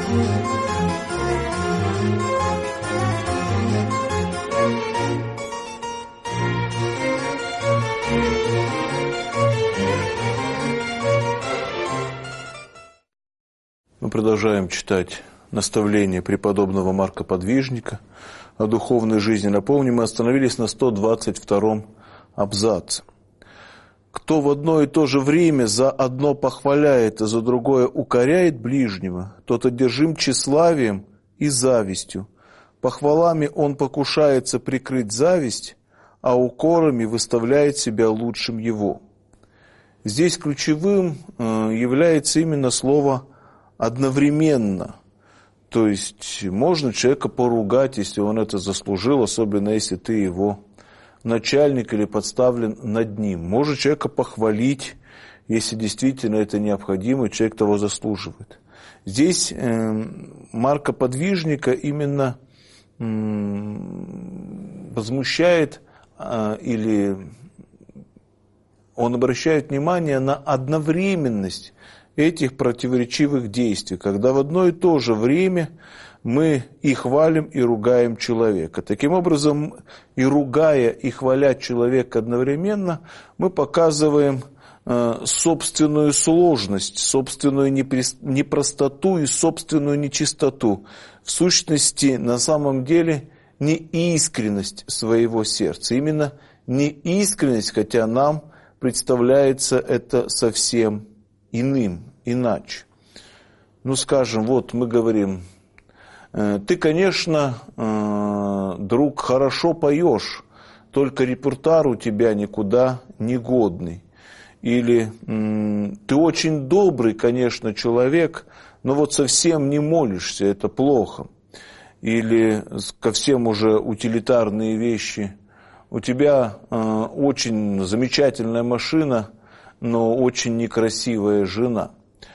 Мы продолжаем читать наставление преподобного Марка Подвижника о духовной жизни. Напомню, мы остановились на 122-м абзаце. Кто в одно и то же время за одно похваляет, а за другое укоряет ближнего, тот одержим тщеславием и завистью. Похвалами он покушается прикрыть зависть, а укорами выставляет себя лучшим его. Здесь ключевым является именно слово «одновременно». То есть можно человека поругать, если он это заслужил, особенно если ты его начальник или подставлен над ним. Можно человека похвалить, если действительно это необходимо, человек того заслуживает. Здесь Марка Подвижника именно возмущает или он обращает внимание на одновременность этих противоречивых действий, когда в одно и то же время мы и хвалим, и ругаем человека. Таким образом, и ругая, и хваля человека одновременно, мы показываем собственную сложность, собственную непростоту и собственную нечистоту. В сущности, на самом деле, неискренность своего сердца. Именно неискренность, хотя нам представляется это совсем иным, иначе. Ну, скажем, вот мы говорим, ты, конечно, друг, хорошо поешь, только репертуар у тебя никуда не годный. Или ты очень добрый, конечно, человек, но вот совсем не молишься, это плохо. Или ко всем уже утилитарные вещи. У тебя очень замечательная машина, но очень некрасивая жена.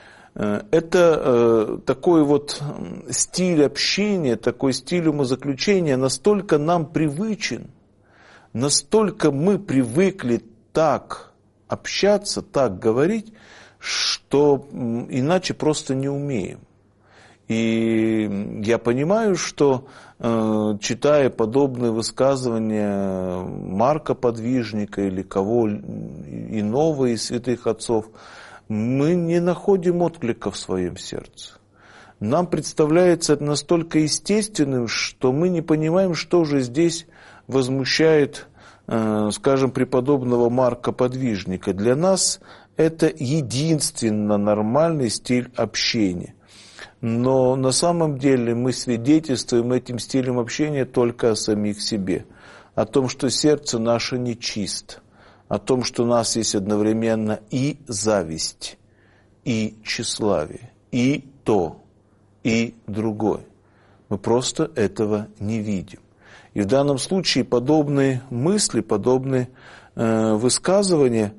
Это такой вот стиль общения, такой стиль умозаключения настолько нам привычен, настолько мы привыкли так общаться, так говорить, что иначе просто не умеем. И я понимаю, что, читая подобные высказывания Марка Подвижника или кого иного из святых отцов, мы не находим отклика в своем сердце. Нам представляется это настолько естественным, что мы не понимаем, что же здесь возмущает, скажем, преподобного Марка Подвижника. Для нас это единственно нормальный стиль общения. Но на самом деле мы свидетельствуем этим стилем общения только о самих себе. О том, что сердце наше нечисто. О том, что у нас есть одновременно и зависть, и тщеславие, и то, и другое. Мы просто этого не видим. И в данном случае подобные мысли, подобные высказывания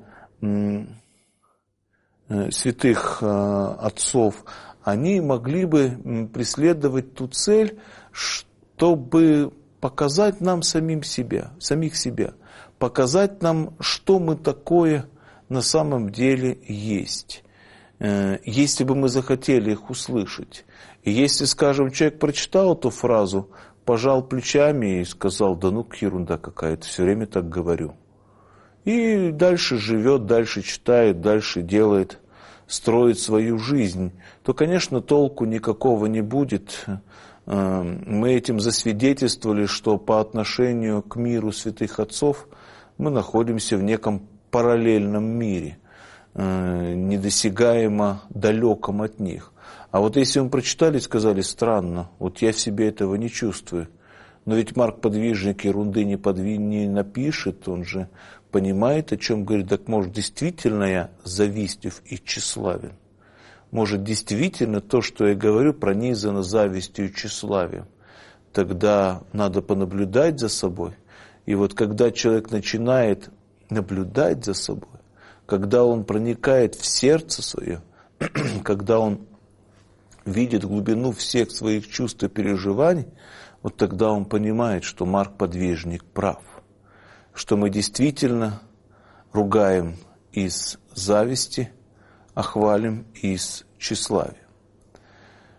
святых отцов, они могли бы преследовать ту цель, чтобы показать нам самих себя, показать нам, что мы такое на самом деле есть. Если бы мы захотели их услышать. И если, скажем, человек прочитал эту фразу, пожал плечами и сказал, да ну ерунда какая-то, все время так говорю. И дальше живет, дальше читает, дальше делает, строит свою жизнь, то, конечно, толку никакого не будет. Мы этим засвидетельствовали, что по отношению к миру святых отцов мы находимся в неком параллельном мире, недосягаемо далеком от них. А вот если мы прочитали и сказали, странно, вот я в себе этого не чувствую, но ведь Марк Подвижник ерунды не напишет, он же понимает, о чем говорит, так может действительно я завистлив и тщеславен. Может действительно то, что я говорю, пронизано завистью и тщеславием. Тогда надо понаблюдать за собой. И вот когда человек начинает наблюдать за собой, когда он проникает в сердце свое, когда он видит глубину всех своих чувств и переживаний, вот тогда он понимает, что Марк Подвижник прав, что мы действительно ругаем из зависти, а хвалим из тщеславия.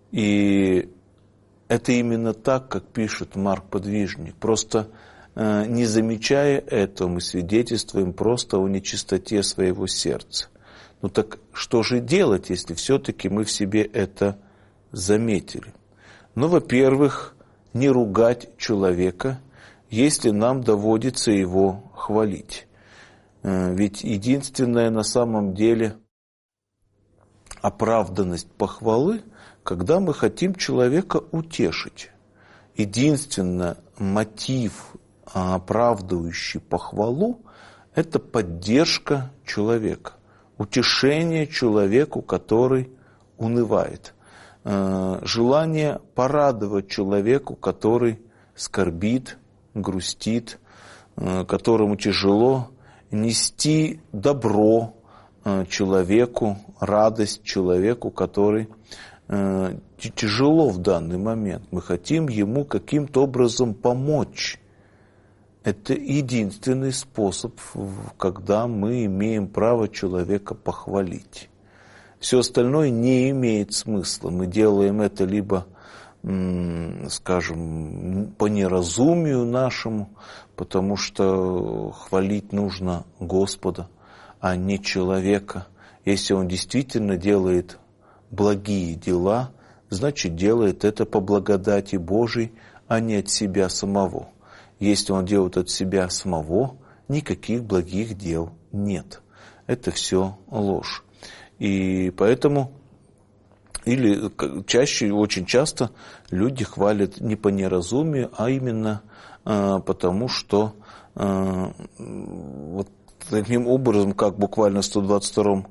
И это именно так, как пишет Марк Подвижник. Просто не замечая этого, мы свидетельствуем просто о нечистоте своего сердца. Ну так что же делать, если все-таки мы в себе это заметили? Ну, во-первых, не ругать человека, если нам доводится его хвалить. Ведь единственная на самом деле оправданность похвалы, когда мы хотим человека утешить. Единственный мотив, оправдывающий похвалу, это поддержка человека, утешение человеку, который унывает, желание порадовать человеку, который скорбит, грустит, которому тяжело, нести добро человеку, радость человеку, который тяжело в данный момент. Мы хотим ему каким-то образом помочь. Это единственный способ, когда мы имеем право человека похвалить. Все остальное не имеет смысла. Мы делаем это либо, скажем, по неразумию нашему, потому что хвалить нужно Господа, а не человека. Если он действительно делает благие дела, значит, делает это по благодати Божией, а не от себя самого. Если он делает от себя самого, никаких благих дел нет. Это все ложь. И поэтому, или чаще, очень часто люди хвалят не по неразумию, а именно потому, что вот таким образом, как буквально в 122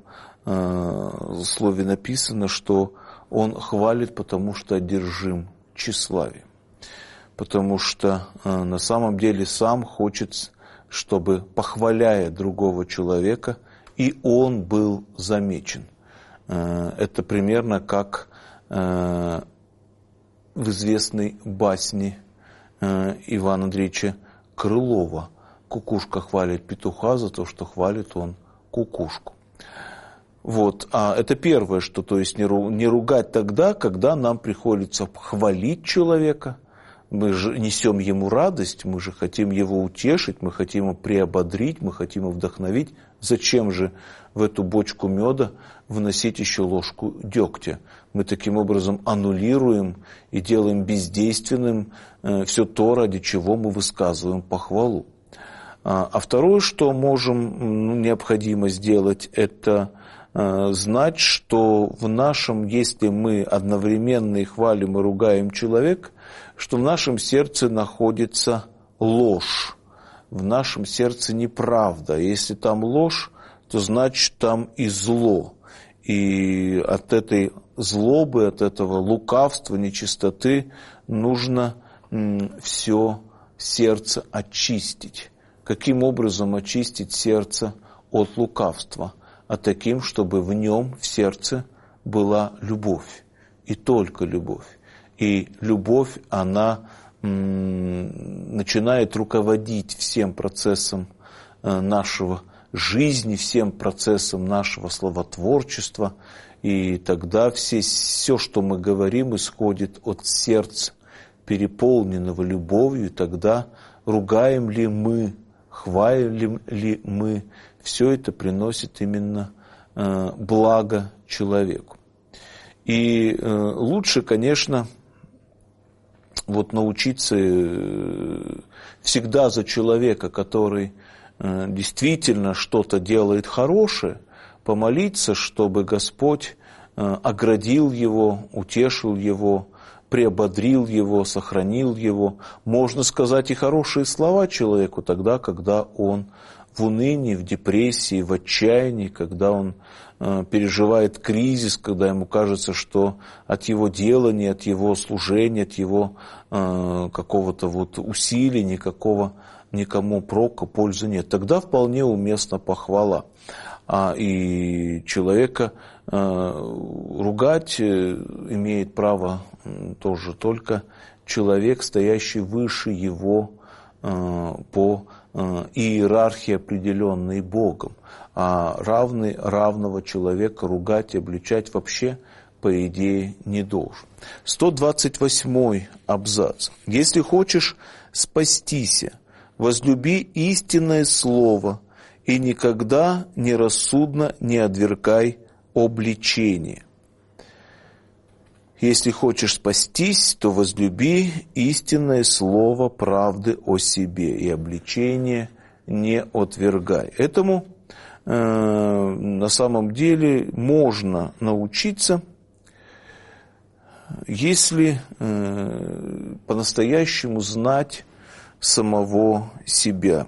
слове написано, что он хвалит, потому что одержим тщеславием. Потому что на самом деле сам хочет, чтобы, похваляя другого человека, и он был замечен. Это примерно как в известной басне Ивана Андреевича Крылова. Кукушка хвалит петуха за то, что хвалит он кукушку. Вот. А это первое, что, то есть не ругать тогда, когда нам приходится хвалить человека. Мы же несем ему радость, мы же хотим его утешить, мы хотим его приободрить, мы хотим его вдохновить. Зачем же в эту бочку меда вносить еще ложку дегтя? Мы таким образом аннулируем и делаем бездейственным все то, ради чего мы высказываем похвалу. А второе, что необходимо сделать, это знать, что в нашем, если мы одновременно и хвалим, и ругаем человека, что в нашем сердце находится ложь, в нашем сердце неправда. Если там ложь, то значит там и зло. И от этой злобы, от этого лукавства, нечистоты нужно все сердце очистить. Каким образом очистить сердце от лукавства? А таким, чтобы в нем, в сердце, была любовь. И только любовь. И любовь, она начинает руководить всем процессом нашего жизни, всем процессом нашего словотворчества. И тогда все, что мы говорим, исходит от сердца, переполненного любовью. И тогда ругаем ли мы, хвалим ли мы, все это приносит именно благо человеку. И лучше, конечно, научиться всегда за человека, который действительно что-то делает хорошее, помолиться, чтобы Господь оградил его, утешил его, приободрил его, сохранил его. Можно сказать и хорошие слова человеку тогда, когда он в унынии, в депрессии, в отчаянии, когда он переживает кризис, когда ему кажется, что от его делания, от его служения, от его какого-то усилия никому прока, пользы нет. Тогда вполне уместна похвала. И человека ругать имеет право тоже только человек, стоящий выше его по иерархии, определенной Богом. А равного человека ругать и обличать вообще по идее, не должен. 128 абзац. «Если хочешь спастися, возлюби истинное слово, и никогда нерассудно не отвергай обличение». Если хочешь спастись, то возлюби истинное слово правды о себе, и обличение не отвергай. Этому на самом деле можно научиться, если по-настоящему знать самого себя.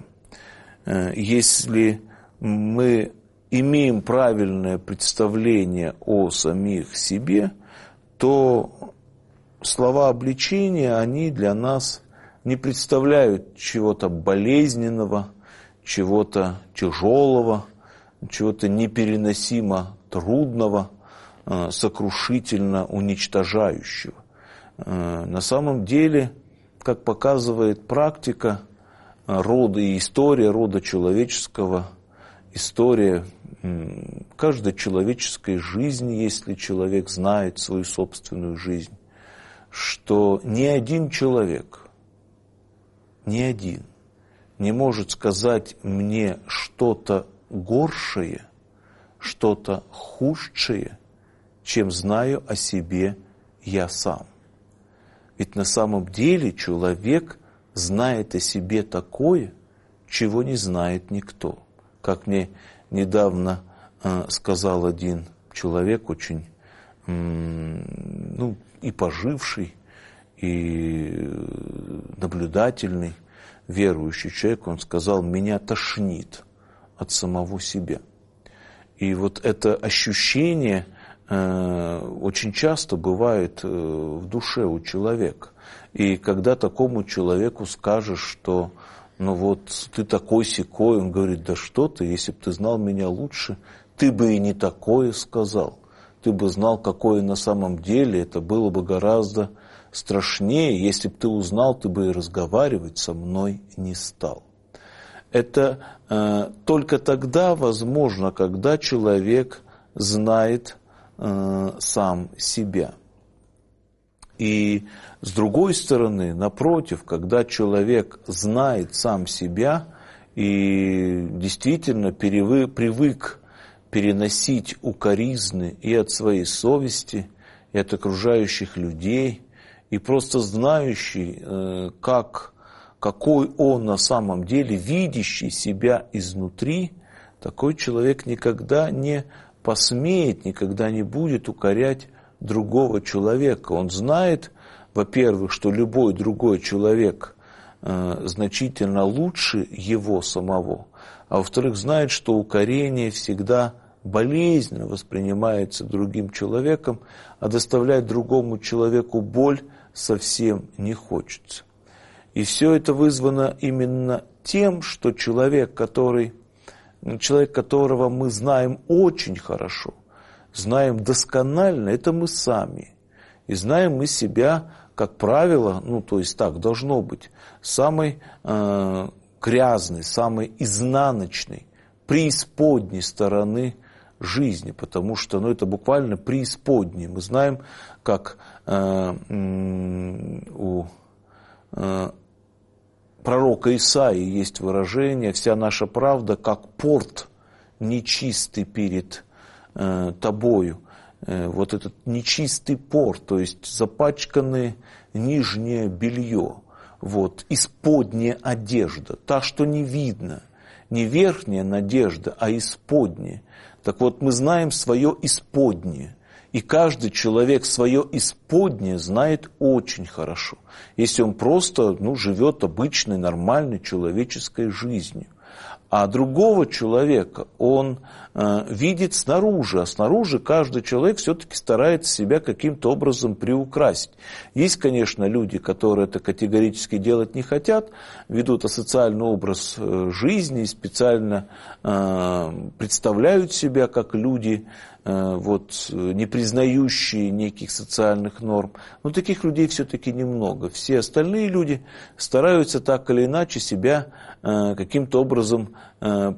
Если мы имеем правильное представление о самих себе, то слова обличения, они для нас не представляют чего-то болезненного, чего-то тяжелого, чего-то непереносимо трудного, сокрушительно уничтожающего. На самом деле, как показывает практика рода и история рода человеческого, история каждой человеческой жизни, если человек знает свою собственную жизнь, что ни один человек, ни один не может сказать мне что-то горшее, что-то худшее, чем знаю о себе я сам. Ведь на самом деле человек знает о себе такое, чего не знает никто. Как мне недавно сказал один человек, очень и поживший, и наблюдательный, верующий человек, он сказал: меня тошнит от самого себя. И вот это ощущение очень часто бывает в душе у человека. И когда такому человеку скажешь, что ты такой-сякой, он говорит: да что ты, если бы ты знал меня лучше, ты бы и не такое сказал. Ты бы знал, какое на самом деле, это было бы гораздо страшнее. Если бы ты узнал, ты бы и разговаривать со мной не стал. Это только тогда возможно, когда человек знает сам себя. И с другой стороны, напротив, когда человек знает сам себя и действительно привык переносить укоризны и от своей совести, и от окружающих людей, и просто знающий, какой он на самом деле, видящий себя изнутри, такой человек никогда не посмеет, никогда не будет укорять другого человека. Он знает, во-первых, что любой другой человек значительно лучше его самого, а во-вторых, знает, что укорение всегда болезненно воспринимается другим человеком, а доставлять другому человеку боль совсем не хочется. И все это вызвано именно тем, что человек, которого мы знаем очень хорошо, знаем досконально, это мы сами. И знаем мы себя, как правило, так должно быть, самой грязной, самой изнаночной, преисподней стороны жизни, потому что это буквально преисподней. Мы знаем, как у пророка Исаии есть выражение: «Вся наша правда, как порт нечистый перед тобою». Вот этот нечистый порт, то есть запачканное нижнее белье, исподняя одежда, та, что не видно, не верхняя надежда, а исподняя. Так вот, мы знаем свое исподнее. И каждый человек свое исподнее знает очень хорошо, если он просто живет обычной, нормальной человеческой жизнью. А другого человека он видит снаружи, а снаружи каждый человек все-таки старается себя каким-то образом приукрасить. Есть, конечно, люди, которые это категорически делать не хотят, ведут асоциальный образ жизни, специально представляют себя как люди, не признающие неких социальных норм. Но таких людей все-таки немного. Все остальные люди стараются так или иначе себя каким-то образом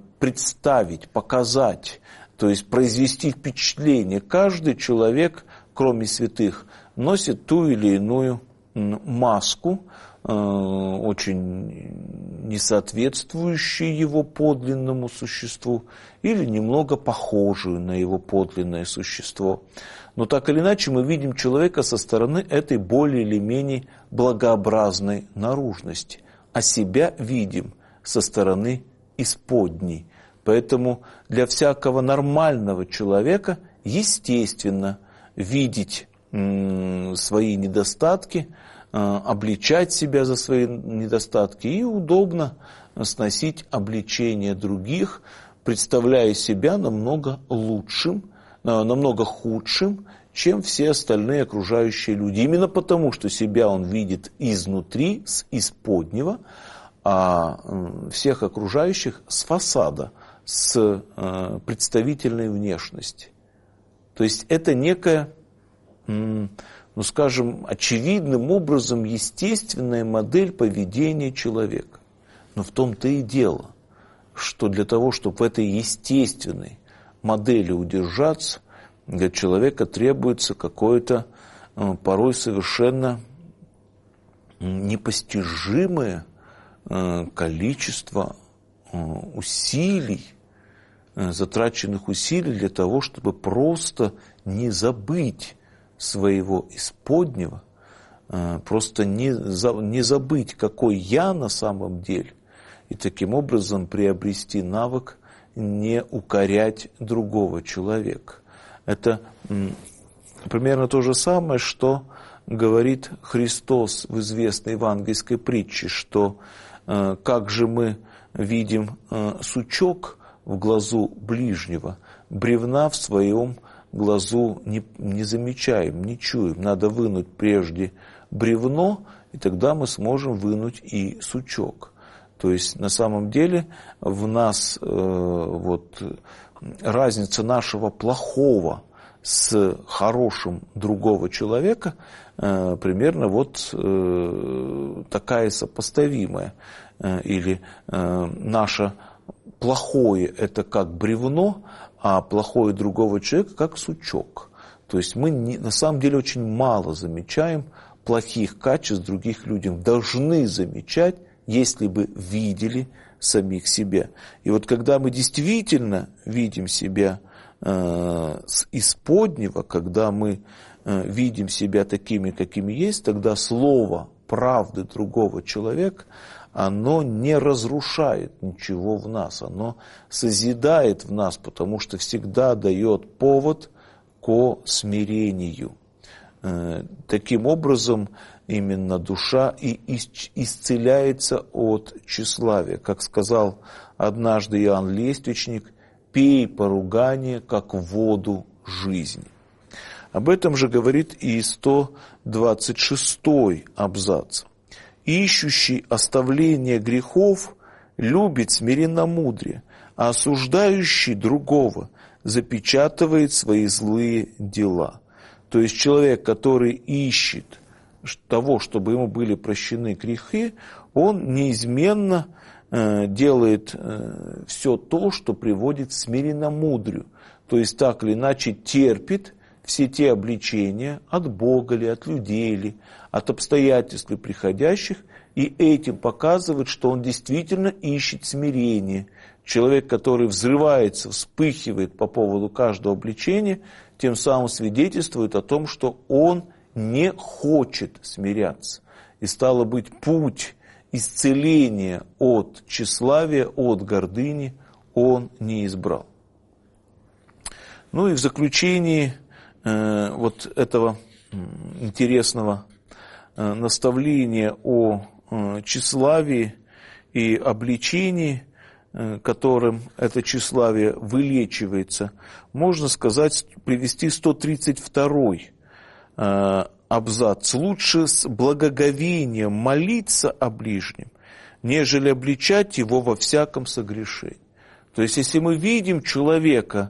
представить, показать, то есть произвести впечатление. Каждый человек кроме святых, носит ту или иную маску, очень несоответствующую его подлинному существу или немного похожую на его подлинное существо. Но так или иначе мы видим человека со стороны этой более или менее благообразной наружности, а себя видим со стороны исподней. Поэтому для всякого нормального человека естественно видеть свои недостатки, обличать себя за свои недостатки, и удобно сносить обличение других, представляя себя намного лучшим, намного худшим, чем все остальные окружающие люди. Именно потому, что себя он видит изнутри, с исподнего, а всех окружающих с фасада, с представительной внешности. То есть это некая, скажем, очевидным образом естественная модель поведения человека. Но в том-то и дело, что для того, чтобы в этой естественной модели удержаться, для человека требуется какое-то порой совершенно непостижимое количество усилий, затраченных усилий для того, чтобы просто не забыть своего исподнего, просто не забыть, какой я на самом деле, и таким образом приобрести навык не укорять другого человека. Это примерно то же самое, что говорит Христос в известной евангельской притче, что как же мы видим сучок в глазу ближнего, бревна в своем глазу не замечаем, не чуем. Надо вынуть прежде бревно, и тогда мы сможем вынуть и сучок. То есть на самом деле в нас разница нашего плохого с хорошим другого человека примерно такая сопоставимая. Или наше плохое – это как бревно, а плохое другого человека как сучок. То есть мы на самом деле очень мало замечаем плохих качеств других людей. Должны замечать, если бы видели самих себя. И вот когда мы действительно видим себя с исподнего, когда мы видим себя такими, какими есть, тогда слово правды другого человека, оно не разрушает ничего в нас, оно созидает в нас, потому что всегда дает повод ко смирению. Таким образом, именно душа и исцеляется от тщеславия. Как сказал однажды Иоанн Лествичник, «Пей поругание, как воду жизни». Об этом же говорит и 126-й абзац. «Ищущий оставление грехов любит смиренномудрие, а осуждающий другого запечатывает свои злые дела». То есть человек, который ищет того, чтобы ему были прощены грехи, он неизменно делает все то, что приводит к смиренномудрию. То есть так или иначе терпит все те обличения от Бога ли, от людей ли, от обстоятельств ли приходящих, и этим показывает, что он действительно ищет смирение. Человек, который взрывается, вспыхивает по поводу каждого обличения, тем самым свидетельствует о том, что он не хочет смиряться. И стало быть, путь исцеления от тщеславия, от гордыни он не избрал. Ну и в заключении вот этого интересного наставления о тщеславии и обличении, которым это тщеславие вылечивается, можно сказать, привести 132-й абзац. «Лучше с благоговением молиться о ближнем, нежели обличать его во всяком согрешении». То есть, если мы видим человека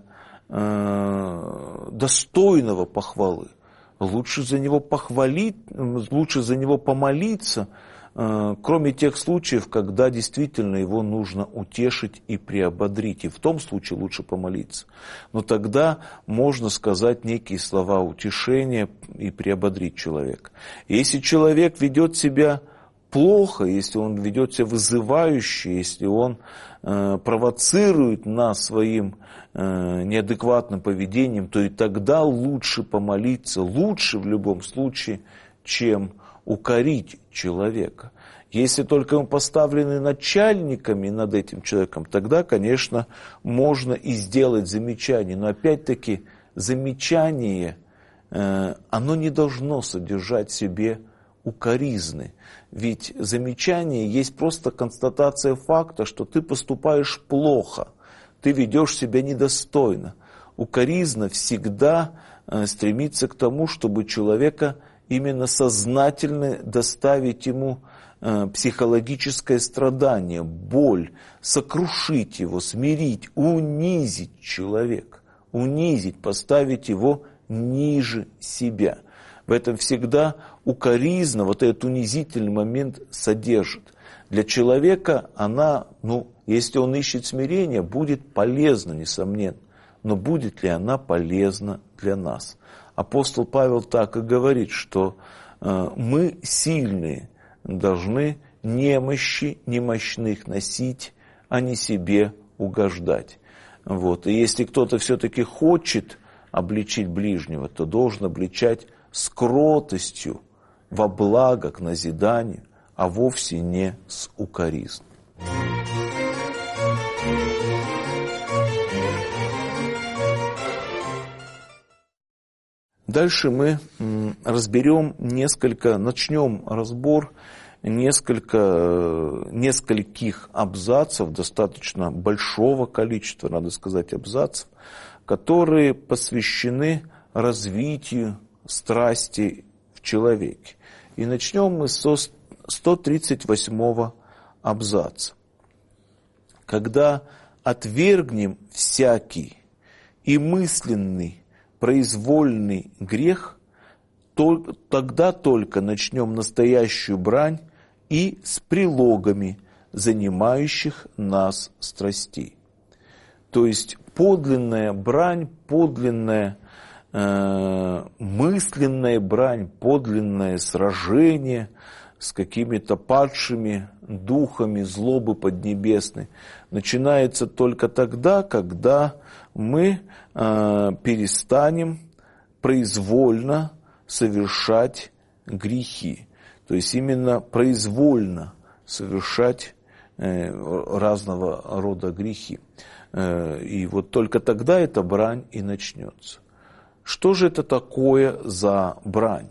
достойного похвалы, лучше за него похвалить, лучше за него помолиться, кроме тех случаев, когда действительно его нужно утешить и приободрить. И в том случае лучше помолиться. Но тогда можно сказать некие слова утешения и приободрить человека. Если человек ведет себя плохо, если он ведет себя вызывающе, если он провоцирует нас своим неадекватным поведением, то и тогда лучше помолиться, лучше в любом случае, чем укорить человека. Если только мы поставлены начальниками над этим человеком, тогда, конечно, можно и сделать замечание. Но опять-таки замечание, оно не должно содержать в себе укоризны. Ведь замечание есть просто констатация факта, что ты поступаешь плохо, ты ведешь себя недостойно. Укоризна всегда стремится к тому, чтобы человека именно сознательно доставить ему психологическое страдание, боль, сокрушить его, смирить, унизить человека, унизить, поставить его ниже себя. В этом всегда укоризна, вот этот унизительный момент содержит. Для человека она, если он ищет смирения, будет полезна, несомненно. Но будет ли она полезна для нас? Апостол Павел так и говорит, что мы сильные должны немощи немощных носить, а не себе угождать. И если кто-то все-таки хочет обличить ближнего, то должен обличать с кротостью, во благо к назиданию, а вовсе не с укоризной. Дальше мы начнем разбор нескольких абзацев, достаточно большого количества, надо сказать, абзацев, которые посвящены развитию страсти в человеке. И начнем мы со 138 абзаца. Когда отвергнем всякий и мысленный произвольный грех, тогда только начнем настоящую брань и с прилогами занимающих нас страстей. То есть подлинная брань, подлинная мысленная брань, подлинное сражение с какими-то падшими духами злобы поднебесной начинается только тогда, когда мы перестанем произвольно совершать грехи. То есть именно произвольно совершать разного рода грехи. И вот только тогда эта брань и начнется. Что же это такое за брань?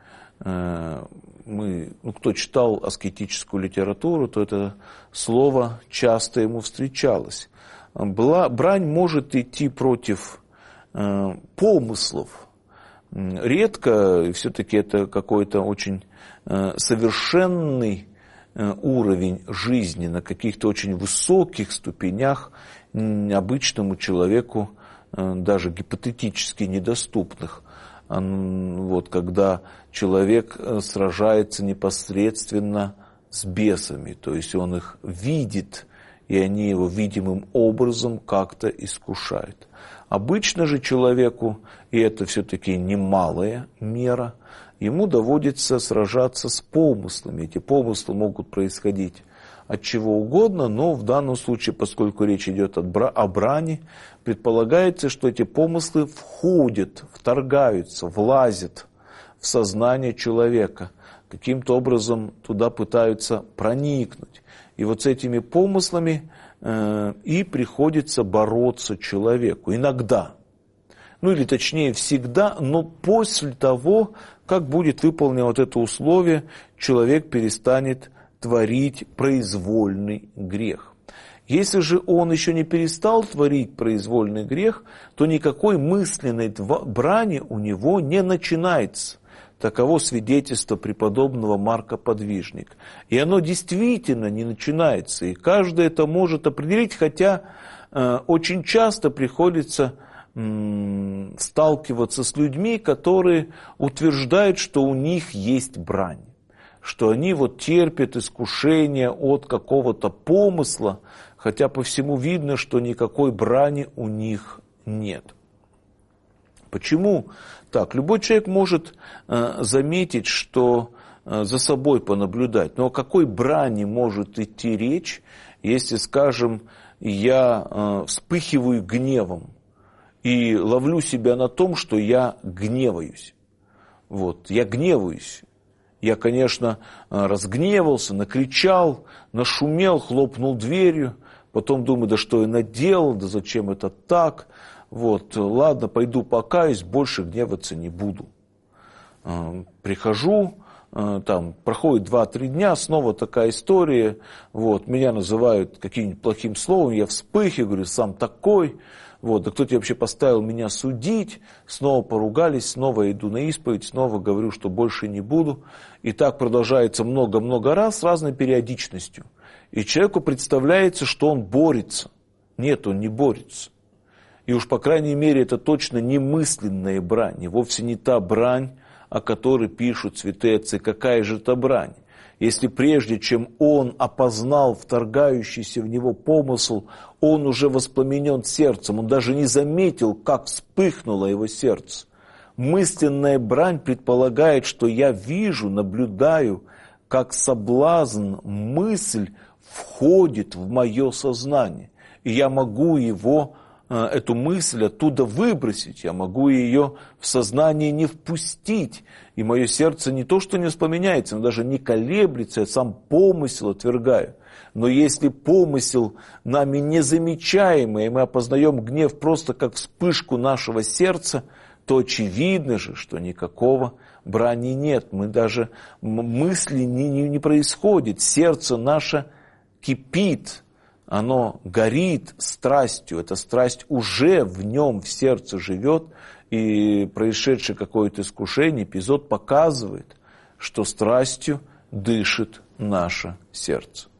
Кто читал аскетическую литературу, то это слово часто ему встречалось. Брань может идти против помыслов. Редко, все-таки это какой-то очень совершенный уровень жизни, на каких-то очень высоких ступенях обычному человеку, даже гипотетически недоступных. Когда человек сражается непосредственно с бесами, то есть он их видит, и они его видимым образом как-то искушают. Обычно же человеку, и это все-таки немалая мера, ему доводится сражаться с помыслами. Эти помыслы могут происходить от чего угодно, но в данном случае, поскольку речь идет о брани, предполагается, что эти помыслы вторгаются, влазят в сознание человека, каким-то образом туда пытаются проникнуть. И вот с этими помыслами и приходится бороться человеку. Иногда, или точнее всегда, но после того, как будет выполнено вот это условие, человек перестанет творить произвольный грех. Если же он еще не перестал творить произвольный грех, то никакой мысленной брани у него не начинается. Таково свидетельство преподобного Марка Подвижника. И оно действительно не начинается. И каждый это может определить, хотя очень часто приходится сталкиваться с людьми, которые утверждают, что у них есть брань, что они вот терпят искушение от какого-то помысла, хотя по всему видно, что никакой брани у них нет. Почему так? Любой человек может заметить, что за собой понаблюдать, но о какой брани может идти речь, если, скажем, я вспыхиваю гневом и ловлю себя на том, что я гневаюсь. Вот, я гневаюсь. Я, конечно, разгневался, накричал, нашумел, хлопнул дверью, потом думаю, да что я наделал, да зачем это так, вот, ладно, пойду покаюсь, больше гневаться не буду. Прихожу, там, проходит 2-3 дня, снова такая история, вот, меня называют каким-нибудь плохим словом, я вспыхиваю, говорю, сам такой, вот, да кто тебе вообще поставил меня судить, снова поругались, снова иду на исповедь, снова говорю, что больше не буду, и так продолжается много-много раз с разной периодичностью, и человеку представляется, что он борется, нет, он не борется, и уж по крайней мере это точно не мысленная брань, и вовсе не та брань, о которой пишут святые отцы. Какая же это брань? Если прежде, чем он опознал вторгающийся в него помысл, он уже воспламенен сердцем, он даже не заметил, как вспыхнуло его сердце. Мысленная брань предполагает, что я вижу, наблюдаю, как соблазн, мысль входит в мое сознание, и я могу эту мысль оттуда выбросить, я могу ее в сознание не впустить, и мое сердце не то что не воспламеняется, но даже не колеблется, я сам помысел отвергаю. Но если помысел нами незамечаемый, и мы опознаем гнев просто как вспышку нашего сердца, то очевидно же, что никакого брани нет, мы даже мысли не происходит, сердце наше кипит, оно горит страстью, эта страсть уже в нем, в сердце живет, и происшедшее какое-то искушение, эпизод показывает, что страстью дышит наше сердце.